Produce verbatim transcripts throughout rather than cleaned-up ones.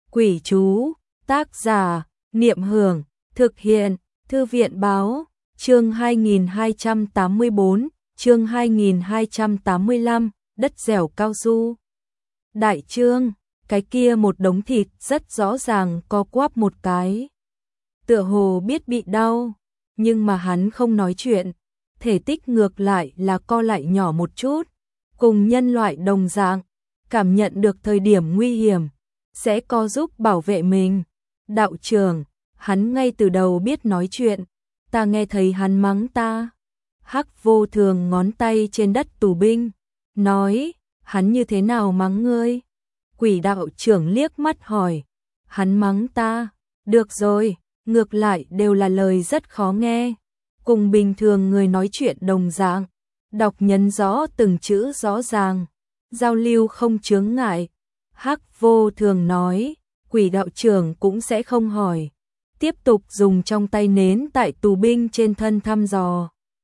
Quỷ chú, tác giả, Niệm Hưởng, thực hiện, Thư viện báo, chương hai nghìn hai trăm tám mươi bốn, chương hai nghìn hai trăm tám mươi lăm, đất dẻo cao su. Đại chương, cái kia một đống thịt rất rõ ràng co quắp một cái. Tựa hồ biết bị đau, nhưng mà hắn không nói chuyện, thể tích ngược lại là co lại nhỏ một chút, cùng nhân loại đồng dạng, cảm nhận được thời điểm nguy hiểm, sẽ co giúp bảo vệ mình. Đạo trưởng, hắn ngay từ đầu biết nói chuyện, ta nghe thấy hắn mắng ta. Hắc Vô Thường ngón tay trên đất tù binh, nói, hắn như thế nào mắng ngươi? Quỷ đạo trưởng liếc mắt hỏi, hắn mắng ta, được rồi, ngược lại đều là lời rất khó nghe, cùng bình thường người nói chuyện đồng dạng, đọc nhấn rõ từng chữ rõ ràng, giao lưu không chướng ngại. Hắc Vô Thường nói, quỷ đạo trưởng cũng sẽ không hỏi, tiếp tục dùng trong tay nến tại tù binh trên thân thăm dò.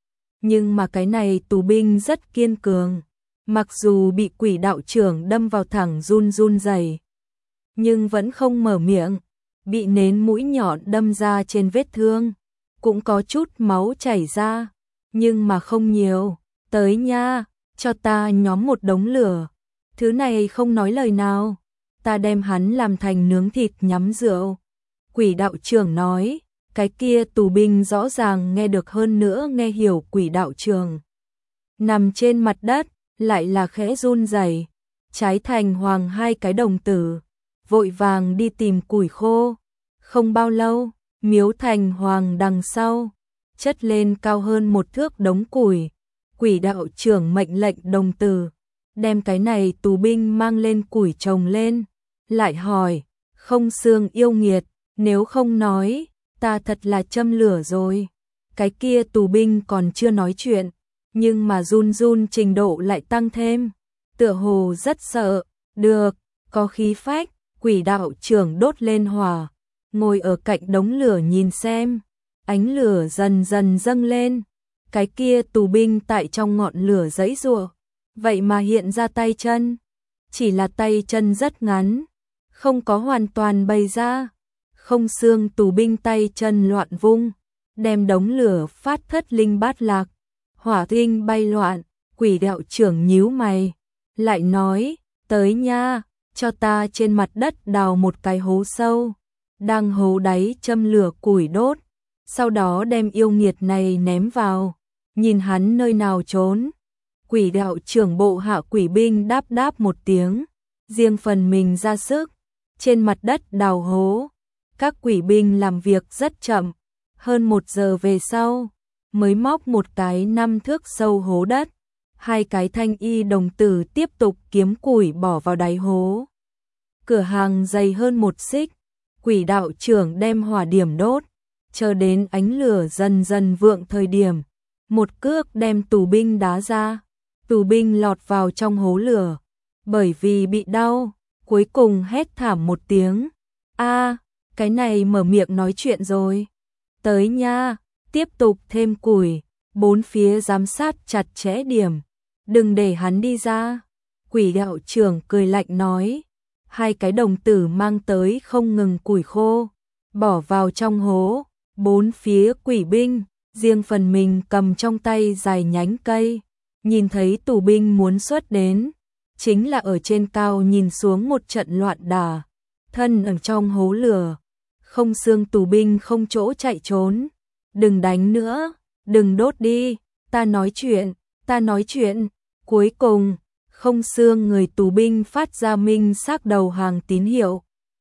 Nhưng mà cái này tù binh rất kiên cường, mặc dù bị quỷ đạo trưởng đâm vào thẳng run run rẩy, nhưng vẫn không mở miệng, bị nến mũi nhọn đâm ra trên vết thương, cũng có chút máu chảy ra, nhưng mà không nhiều. Tới nha, cho ta nhóm một đống lửa, thứ này không nói lời nào, ta đem hắn làm thành nướng thịt nhắm rượu. Quỷ đạo trưởng nói, cái kia tù binh rõ ràng nghe được hơn nữa nghe hiểu quỷ đạo trưởng. Nằm trên mặt đất, lại là khẽ run rẩy, trái thành hoàng hai cái đồng tử, vội vàng đi tìm củi khô. Không bao lâu, miếu thành hoàng đằng sau, chất lên cao hơn một thước đống củi. Quỷ đạo trưởng mệnh lệnh đồng tử, đem cái này tù binh mang lên củi trồng lên, lại hỏi, không xương yêu nghiệt, nếu không nói, ta thật là châm lửa rồi. Cái kia tù binh còn chưa nói chuyện, nhưng mà run run trình độ lại tăng thêm, tựa hồ rất sợ. Được, có khí phách. Quỷ đạo trưởng đốt lên hỏa, ngồi ở cạnh đống lửa nhìn xem, ánh lửa dần dần dâng lên. Cái kia tù binh tại trong ngọn lửa giãy giụa, vậy mà hiện ra tay chân, chỉ là tay chân rất ngắn, không có hoàn toàn bày ra. Không xương tù binh tay chân loạn vung, đem đống lửa phát thất linh bát lạc, hỏa tinh bay loạn. Quỷ đạo trưởng nhíu mày, lại nói, tới nha, cho ta trên mặt đất đào một cái hố sâu, đang hố đáy châm lửa củi đốt, sau đó đem yêu nghiệt này ném vào, nhìn hắn nơi nào trốn. Quỷ đạo trưởng bộ hạ quỷ binh đáp đáp một tiếng, riêng phần mình ra sức, trên mặt đất đào hố. Các quỷ binh làm việc rất chậm, hơn một giờ về sau, mới móc một cái năm thước sâu hố đất. Hai cái thanh y đồng tử tiếp tục kiếm củi bỏ vào đáy hố. Cửa hàng dày hơn một xích, quỷ đạo trưởng đem hỏa điểm đốt, chờ đến ánh lửa dần dần vượng thời điểm, một cước đem tù binh đá ra, tù binh lọt vào trong hố lửa, bởi vì bị đau, cuối cùng hét thảm một tiếng, a, cái này mở miệng nói chuyện rồi. Tới nha, tiếp tục thêm củi, bốn phía giám sát chặt chẽ điểm, đừng để hắn đi ra. Quỷ đạo trưởng cười lạnh nói, hai cái đồng tử mang tới không ngừng củi khô, bỏ vào trong hố, bốn phía quỷ binh, riêng phần mình cầm trong tay dài nhánh cây, nhìn thấy tù binh muốn xuất đến, chính là ở trên cao nhìn xuống một trận loạn đả, thân ở trong hố lửa, không xương tù binh không chỗ chạy trốn. Đừng đánh nữa, đừng đốt đi, ta nói chuyện, ta nói chuyện. Cuối cùng, không xương người tù binh phát ra minh xác đầu hàng tín hiệu.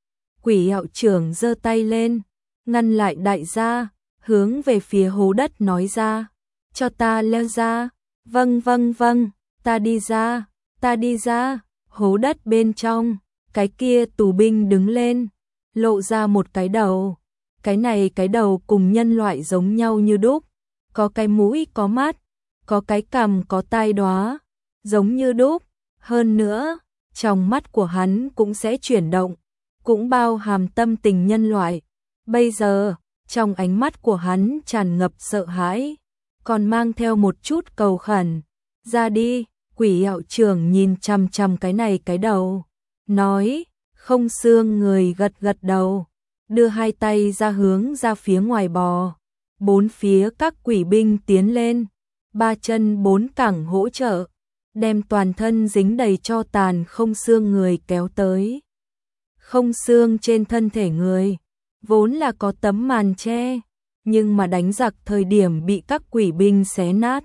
Quỷ đạo trưởng giơ tay lên, ngăn lại đại gia, hướng về phía hố đất nói ra, cho ta leo ra. Vâng vâng vâng, ta đi ra, ta đi ra. Hố đất bên trong, cái kia tù binh đứng lên, lộ ra một cái đầu. Cái này cái đầu cùng nhân loại giống nhau như đúc, có cái mũi có mắt, có cái cằm có tai đóa, giống như đúc. Hơn nữa, trong mắt của hắn cũng sẽ chuyển động, cũng bao hàm tâm tình nhân loại. Bây giờ, trong ánh mắt của hắn tràn ngập sợ hãi, còn mang theo một chút cầu khẩn. Ra đi. Quỷ đạo trưởng nhìn chằm chằm cái này cái đầu, nói, Không xương người gật gật đầu, đưa hai tay ra hướng ra phía ngoài bò. Bốn phía các quỷ binh tiến lên, ba chân bốn cẳng hỗ trợ, đem toàn thân dính đầy tro tàn không xương người kéo tới. Không xương trên thân thể người, vốn là có tấm màn che, nhưng mà đánh giặc thời điểm bị các quỷ binh xé nát.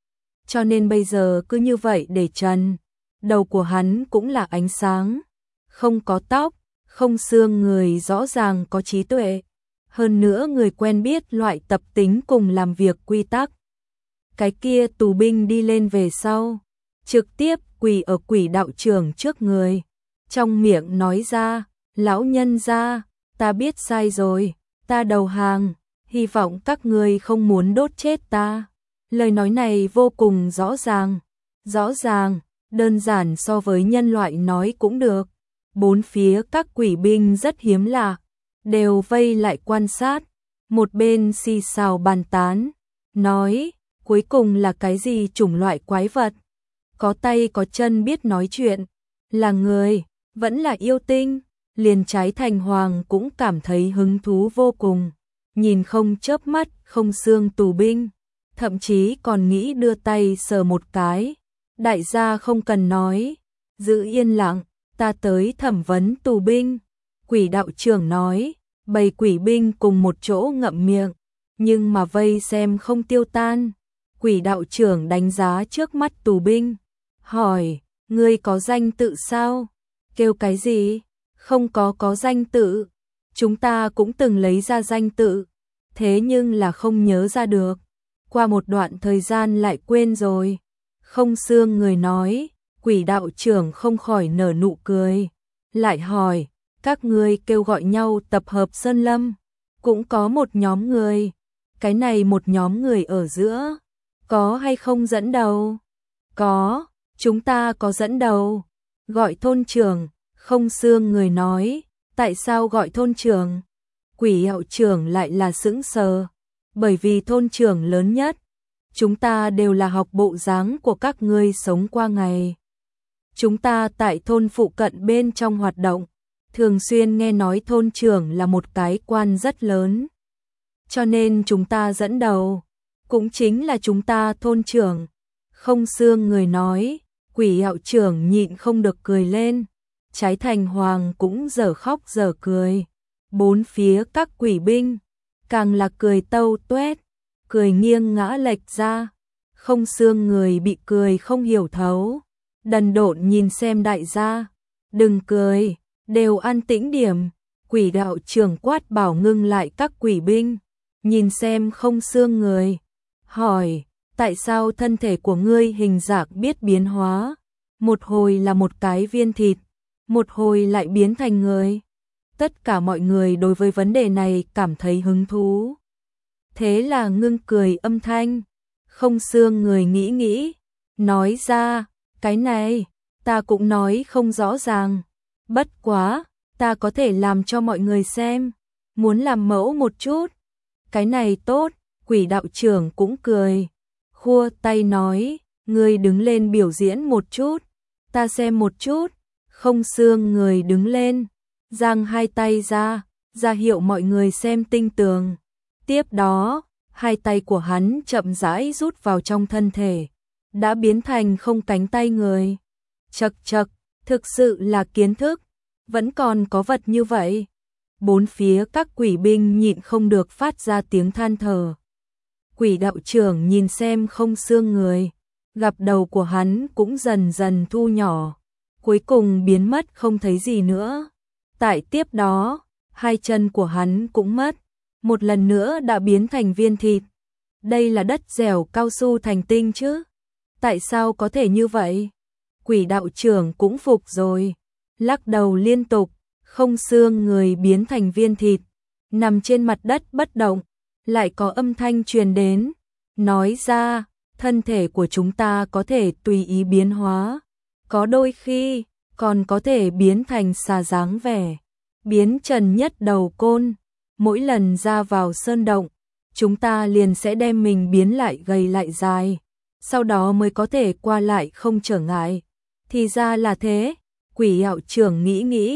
Cho nên bây giờ cứ như vậy để trần, đầu của hắn cũng là ánh sáng, không có tóc, không xương người rõ ràng có trí tuệ. Hơn nữa người quen biết loại tập tính cùng làm việc quy tắc. Cái kia tù binh đi lên về sau, trực tiếp quỳ ở quỷ đạo trưởng trước người, trong miệng nói ra, lão nhân gia, ta biết sai rồi, ta đầu hàng, hy vọng các ngươi không muốn đốt chết ta. Lời nói này vô cùng rõ ràng, rõ ràng, đơn giản so với nhân loại nói cũng được. Bốn phía các quỷ binh rất hiếm lạ, đều vây lại quan sát, một bên xì xào bàn tán, nói, cuối cùng là cái gì chủng loại quái vật, có tay có chân biết nói chuyện, là người, vẫn là yêu tinh. Liền Trái Thành Hoàng cũng cảm thấy hứng thú vô cùng, nhìn không chớp mắt không xương tù binh, thậm chí còn nghĩ đưa tay sờ một cái. Đại gia không cần nói, giữ yên lặng, ta tới thẩm vấn tù binh. Quỷ đạo trưởng nói, bầy quỷ binh cùng một chỗ ngậm miệng, nhưng mà vây xem không tiêu tan. Quỷ đạo trưởng đánh giá trước mắt tù binh, hỏi, ngươi có danh tự sao? Kêu cái gì? Không có có danh tự, chúng ta cũng từng lấy ra danh tự, thế nhưng là không nhớ ra được, qua một đoạn thời gian lại quên rồi. Không xương người nói, quỷ đạo trưởng không khỏi nở nụ cười, lại hỏi, các ngươi kêu gọi nhau tập hợp Sơn Lâm, cũng có một nhóm người, cái này một nhóm người ở giữa, có hay không dẫn đầu? Có, chúng ta có dẫn đầu, gọi thôn trưởng. Không xương người nói, tại sao gọi thôn trưởng? Quỷ hiệu trưởng lại là sững sờ, bởi vì thôn trưởng lớn nhất, chúng ta đều là học bộ dáng của các ngươi sống qua ngày. Chúng ta tại thôn phụ cận bên trong hoạt động, thường xuyên nghe nói thôn trưởng là một cái quan rất lớn. Cho nên chúng ta dẫn đầu, cũng chính là chúng ta thôn trưởng. Không xương người nói, quỷ hiệu trưởng nhịn không được cười lên. Trái Thành Hoàng cũng dở khóc dở cười, bốn phía các quỷ binh, càng là cười tâu tuét, cười nghiêng ngã lệch ra, không xương người bị cười không hiểu thấu, đần độn nhìn xem đại gia, đừng cười, đều an tĩnh điểm. Quỷ đạo trưởng quát bảo ngưng lại các quỷ binh, nhìn xem không xương người, hỏi, tại sao thân thể của ngươi hình dạng biết biến hóa, một hồi là một cái viên thịt, một hồi lại biến thành người. Tất cả mọi người đối với vấn đề này cảm thấy hứng thú. Thế là ngưng cười âm thanh, không xương người nghĩ nghĩ, nói ra, cái này, ta cũng nói không rõ ràng. Bất quá, ta có thể làm cho mọi người xem, muốn làm mẫu một chút. Cái này tốt, quỷ đạo trưởng cũng cười, khua tay nói, ngươi đứng lên biểu diễn một chút, ta xem một chút. Không xương người đứng lên, giang hai tay ra, ra hiệu mọi người xem tinh tường. Tiếp đó, hai tay của hắn chậm rãi rút vào trong thân thể, đã biến thành không cánh tay người. Chậc chậc, thực sự là kiến thức, vẫn còn có vật như vậy. Bốn phía các quỷ binh nhịn không được phát ra tiếng than thở. Quỷ đạo trưởng nhìn xem không xương người, gặp đầu của hắn cũng dần dần thu nhỏ, cuối cùng biến mất không thấy gì nữa. Tại tiếp đó, hai chân của hắn cũng mất, một lần nữa đã biến thành viên thịt. Đây là đất dẻo cao su thành tinh chứ? Tại sao có thể như vậy? Quỷ đạo trưởng cũng phục rồi, lắc đầu liên tục, không xương người biến thành viên thịt, nằm trên mặt đất bất động, lại có âm thanh truyền đến, nói ra, thân thể của chúng ta có thể tùy ý biến hóa, có đôi khi còn có thể biến thành xà dáng vẻ, biến trần nhất đầu côn, mỗi lần ra vào sơn động, chúng ta liền sẽ đem mình biến lại gầy lại dài, sau đó mới có thể qua lại không trở ngại. Thì ra là thế, quỷ đạo trưởng nghĩ nghĩ,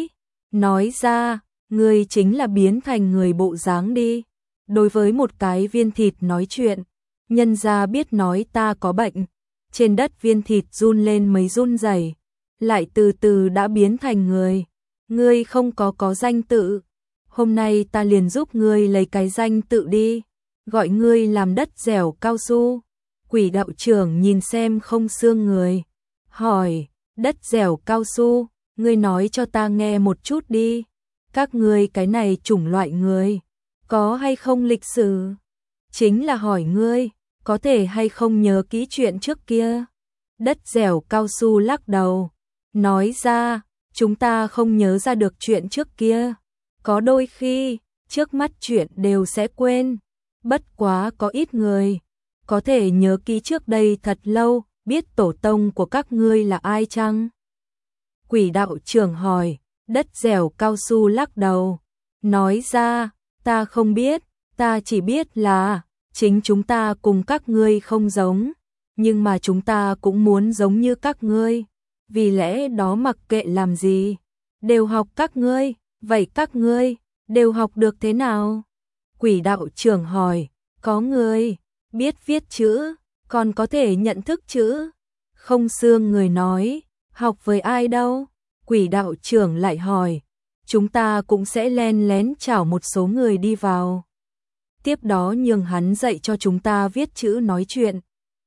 nói ra, ngươi chính là biến thành người bộ dáng đi. Đối với một cái viên thịt nói chuyện, nhân gia biết nói ta có bệnh. Trên đất viên thịt run lên mấy run rẩy, lại từ từ đã biến thành người. Ngươi không có có danh tự, hôm nay ta liền giúp ngươi lấy cái danh tự đi, gọi ngươi làm đất dẻo cao su. Quỷ đạo trưởng nhìn xem không xương người, hỏi, đất dẻo cao su, ngươi nói cho ta nghe một chút đi, các ngươi cái này chủng loại người, có hay không lịch sử? Chính là hỏi ngươi, có thể hay không nhớ kỹ chuyện trước kia? Đất dẻo cao su lắc đầu, nói ra, chúng ta không nhớ ra được chuyện trước kia. Có đôi khi, trước mắt chuyện đều sẽ quên. Bất quá có ít người, có thể nhớ kỹ trước đây thật lâu, biết tổ tông của các ngươi là ai chăng? Quỷ đạo trưởng hỏi, đất dẻo cao su lắc đầu, nói ra, ta không biết, ta chỉ biết là, chính chúng ta cùng các ngươi không giống, nhưng mà chúng ta cũng muốn giống như các ngươi, vì lẽ đó mặc kệ làm gì, đều học các ngươi, vậy các ngươi, đều học được thế nào? Quỷ đạo trưởng hỏi, có người, biết viết chữ, còn có thể nhận thức chữ. Không xương người nói, học với ai đâu? Quỷ đạo trưởng lại hỏi, chúng ta cũng sẽ len lén chảo một số người đi vào. Tiếp đó nhường hắn dạy cho chúng ta viết chữ nói chuyện.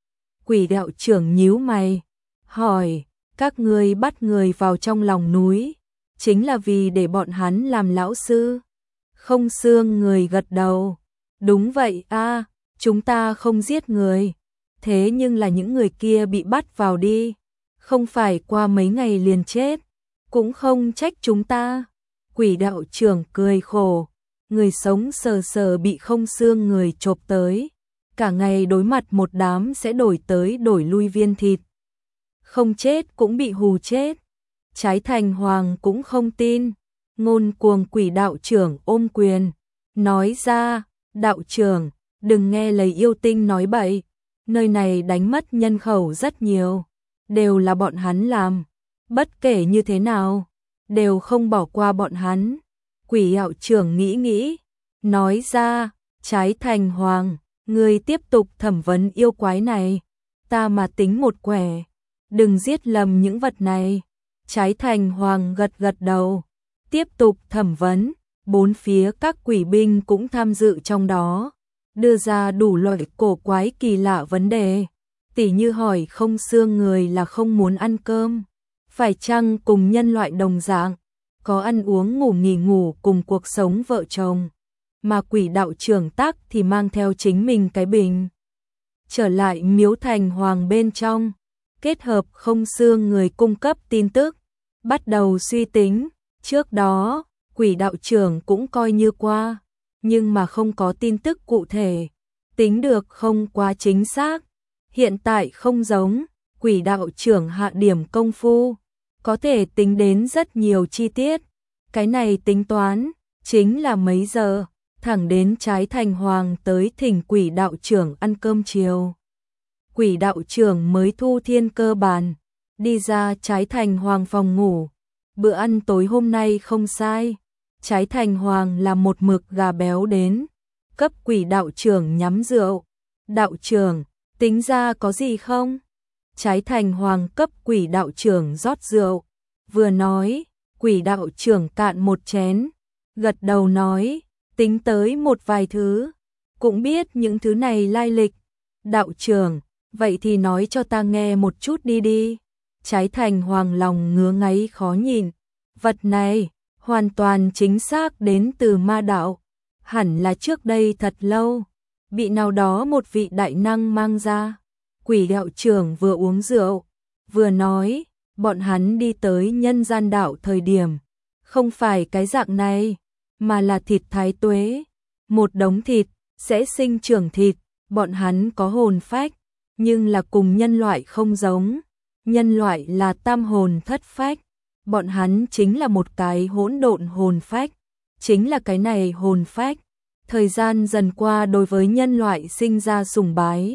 Quỷ đạo trưởng nhíu mày, hỏi, các ngươi bắt người vào trong lòng núi, chính là vì để bọn hắn làm lão sư? Không xương người gật đầu, đúng vậy a, chúng ta không giết người, thế nhưng là những người kia bị bắt vào đi, không phải qua mấy ngày liền chết, cũng không trách chúng ta. Quỷ đạo trưởng cười khổ, người sống sờ sờ bị không xương người chộp tới, cả ngày đối mặt một đám sẽ đổi tới đổi lui viên thịt. Không chết cũng bị hù chết. Trái Thành Hoàng cũng không tin. Ngôn cuồng quỷ đạo trưởng ôm quyền, nói ra, đạo trưởng, đừng nghe lời yêu tinh nói bậy, nơi này đánh mất nhân khẩu rất nhiều, đều là bọn hắn làm, bất kể như thế nào, đều không bỏ qua bọn hắn. Quỷ đạo trưởng nghĩ nghĩ, nói ra, Trái Thành Hoàng, ngươi tiếp tục thẩm vấn yêu quái này, ta mà tính một quẻ, đừng giết lầm những vật này. Trái Thành Hoàng gật gật đầu, tiếp tục thẩm vấn, bốn phía các quỷ binh cũng tham dự trong đó, đưa ra đủ loại cổ quái kỳ lạ vấn đề, tỉ như hỏi không xương người là không muốn ăn cơm, phải chăng cùng nhân loại đồng dạng, có ăn uống ngủ nghỉ ngủ cùng cuộc sống vợ chồng, mà quỷ đạo trưởng Tắc thì mang theo chính mình cái bình. Trở lại miếu Thành Hoàng bên trong, kết hợp không xương người cung cấp tin tức, bắt đầu suy tính, trước đó, quỷ đạo trưởng cũng coi như qua, nhưng mà không có tin tức cụ thể, tính được không quá chính xác, hiện tại không giống, quỷ đạo trưởng hạ điểm công phu, có thể tính đến rất nhiều chi tiết, cái này tính toán, chính là mấy giờ, thẳng đến Trái Thành Hoàng tới thỉnh quỷ đạo trưởng ăn cơm chiều. Quỷ đạo trưởng mới thu thiên cơ bàn, đi ra Trái Thành Hoàng phòng ngủ, bữa ăn tối hôm nay không sai, Trái Thành Hoàng là một mực gà béo đến, cấp quỷ đạo trưởng nhắm rượu, đạo trưởng, tính ra có gì không? Trái Thành Hoàng cấp quỷ đạo trưởng rót rượu, vừa nói, quỷ đạo trưởng cạn một chén, gật đầu nói, tính tới một vài thứ, cũng biết những thứ này lai lịch, đạo trưởng, vậy thì nói cho ta nghe một chút đi đi. Trái Thành Hoàng lòng ngứa ngáy khó nhìn, vật này, hoàn toàn chính xác đến từ ma đạo, hẳn là trước đây thật lâu, bị nào đó một vị đại năng mang ra. Quỷ đạo trưởng vừa uống rượu, vừa nói, bọn hắn đi tới nhân gian đạo thời điểm, không phải cái dạng này, mà là thịt thái tuế, một đống thịt, sẽ sinh trưởng thịt, bọn hắn có hồn phách, nhưng là cùng nhân loại không giống, nhân loại là tam hồn thất phách, bọn hắn chính là một cái hỗn độn hồn phách, chính là cái này hồn phách, thời gian dần qua đối với nhân loại sinh ra sùng bái.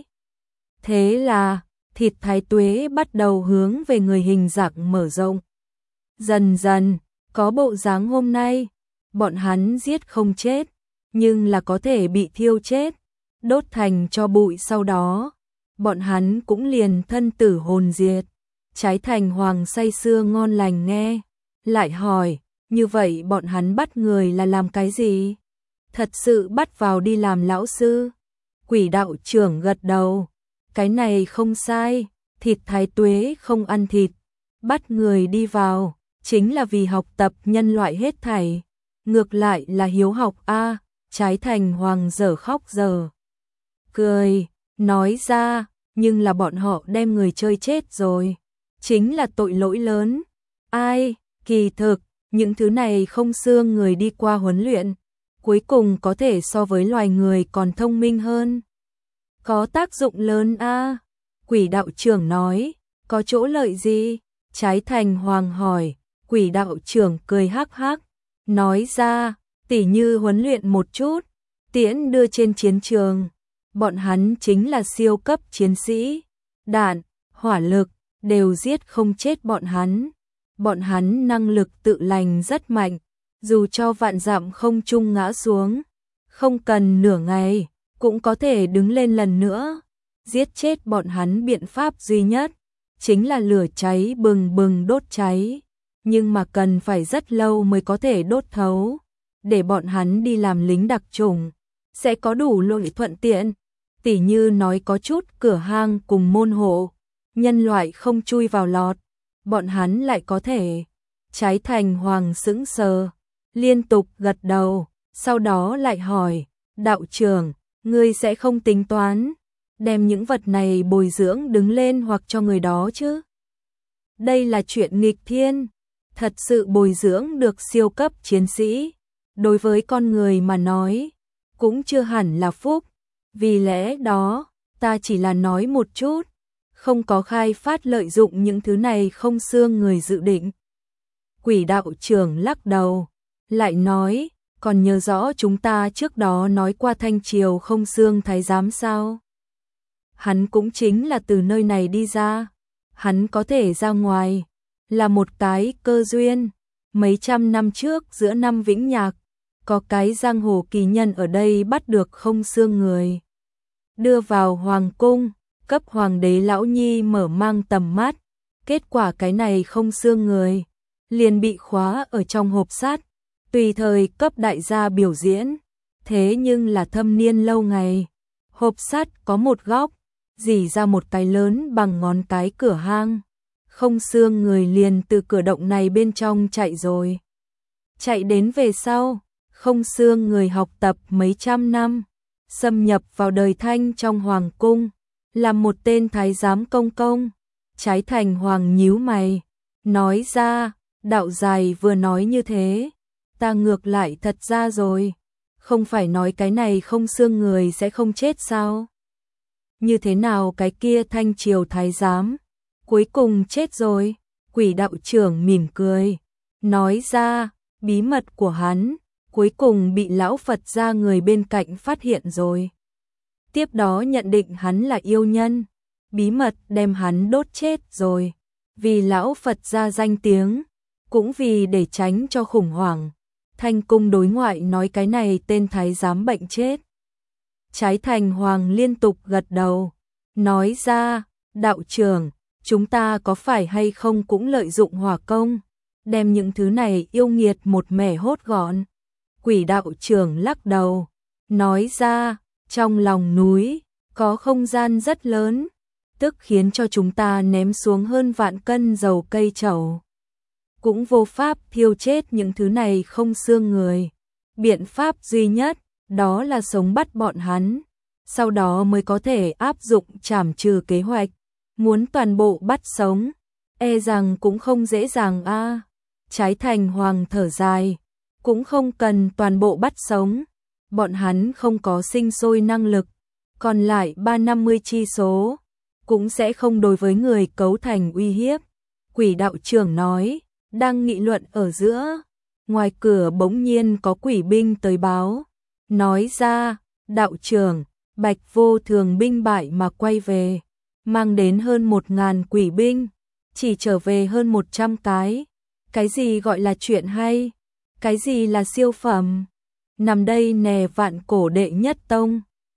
Thế là, thịt thái tuế bắt đầu hướng về người hình dạng mở rộng. Dần dần, Có bộ dáng hôm nay, bọn hắn giết không chết, nhưng là có thể bị thiêu chết, đốt thành cho bụi sau đó, bọn hắn cũng liền thân tử hồn diệt. Trái Thành Hoàng say sưa ngon lành nghe, lại hỏi, như vậy bọn hắn bắt người là làm cái gì? Thật sự bắt vào đi làm lão sư? Quỷ đạo trưởng gật đầu, cái này không sai, thịt thái tuế không ăn thịt, bắt người đi vào, chính là vì học tập nhân loại hết thảy, ngược lại là hiếu học a. Trái Thành Hoàng giờ khóc giờ cười, nói ra, nhưng là bọn họ đem người chơi chết rồi, chính là tội lỗi lớn. Ai, kỳ thực, những thứ này không xương người đi qua huấn luyện, cuối cùng có thể so với loài người còn thông minh hơn. Có tác dụng lớn a. Quỷ đạo trưởng nói, có chỗ lợi gì? Trái Thành Hoàng hỏi, quỷ đạo trưởng cười hắc hắc, nói ra, tỉ như huấn luyện một chút, tiễn đưa trên chiến trường, bọn hắn chính là siêu cấp chiến sĩ, đạn, hỏa lực, đều giết không chết bọn hắn. Bọn hắn năng lực tự lành rất mạnh, dù cho vạn dặm không trung ngã xuống, không cần nửa ngày, cũng có thể đứng lên lần nữa. Giết chết bọn hắn biện pháp duy nhất, chính là lửa cháy bừng bừng đốt cháy, nhưng mà cần phải rất lâu mới có thể đốt thấu. Để bọn hắn đi làm lính đặc chủng, sẽ có đủ lợi thuận tiện, tỉ như nói có chút cửa hang cùng môn hộ, nhân loại không chui vào lọt, bọn hắn lại có thể. Trái Thành Hoàng sững sờ, liên tục gật đầu, sau đó lại hỏi, đạo trưởng, ngươi sẽ không tính toán, đem những vật này bồi dưỡng đứng lên hoặc cho người đó chứ? Đây là chuyện nghịch thiên, thật sự bồi dưỡng được siêu cấp chiến sĩ, đối với con người mà nói, cũng chưa hẳn là phúc, vì lẽ đó, ta chỉ là nói một chút, không có khai phát lợi dụng những thứ này không xương người dự định. Quỷ đạo trưởng lắc đầu, lại nói, còn nhớ rõ chúng ta trước đó nói qua Thanh Triều không xương thái giám sao? Hắn cũng chính là từ nơi này đi ra, hắn có thể ra ngoài, là một cái cơ duyên. Mấy trăm năm trước giữa năm Vĩnh Nhạc, có cái giang hồ kỳ nhân ở đây bắt được không xương người, đưa vào hoàng cung, cấp hoàng đế lão nhi mở mang tầm mắt, kết quả cái này không xương người liền bị khóa ở trong hộp sắt, tùy thời cấp đại gia biểu diễn. Thế nhưng là thâm niên lâu ngày, hộp sắt có một góc rỉ ra một cái lớn bằng ngón cái cửa hang, không xương người liền từ cửa động này bên trong chạy rồi. Chạy đến về sau, không xương người học tập mấy trăm năm, xâm nhập vào đời Thanh trong hoàng cung, làm một tên thái giám công công. Trái Thành Hoàng nhíu mày, nói ra, đạo dài vừa nói như thế, ta ngược lại thật ra rồi, không phải nói cái này không xương người sẽ không chết sao? Như thế nào cái kia Thanh Triều thái giám cuối cùng chết rồi? Quỷ đạo trưởng mỉm cười, nói ra, bí mật của hắn cuối cùng bị lão Phật gia người bên cạnh phát hiện rồi. Tiếp đó nhận định hắn là yêu nhân, bí mật đem hắn đốt chết rồi, vì lão Phật gia danh tiếng, cũng vì để tránh cho khủng hoảng. Thanh cung đối ngoại nói cái này tên thái giám bệnh chết. Trái Thành Hoàng liên tục gật đầu, nói ra, đạo trưởng, chúng ta có phải hay không cũng lợi dụng hỏa công, đem những thứ này yêu nghiệt một mẻ hốt gọn? Quỷ đạo trưởng lắc đầu, nói ra, trong lòng núi, có không gian rất lớn, tức khiến cho chúng ta ném xuống hơn vạn cân dầu cây trầu, cũng vô pháp thiêu chết những thứ này không xương người. Biện pháp duy nhất, đó là sống bắt bọn hắn, sau đó mới có thể áp dụng trảm trừ kế hoạch. Muốn toàn bộ bắt sống, e rằng cũng không dễ dàng a. À. Trái Thành Hoàng thở dài, cũng không cần toàn bộ bắt sống, bọn hắn không có sinh sôi năng lực, còn lại ba năm mươi chi số, cũng sẽ không đối với người cấu thành uy hiếp. Quỷ đạo trưởng nói, đang nghị luận ở giữa, ngoài cửa bỗng nhiên có quỷ binh tới báo, nói ra, đạo trưởng, Bạch Vô Thường binh bại mà quay về, mang đến hơn một ngàn quỷ binh, chỉ trở về hơn một trăm cái. Cái gì gọi là chuyện hay? Cái gì là siêu phẩm? Nằm đây nè vạn cổ đệ nhất tông.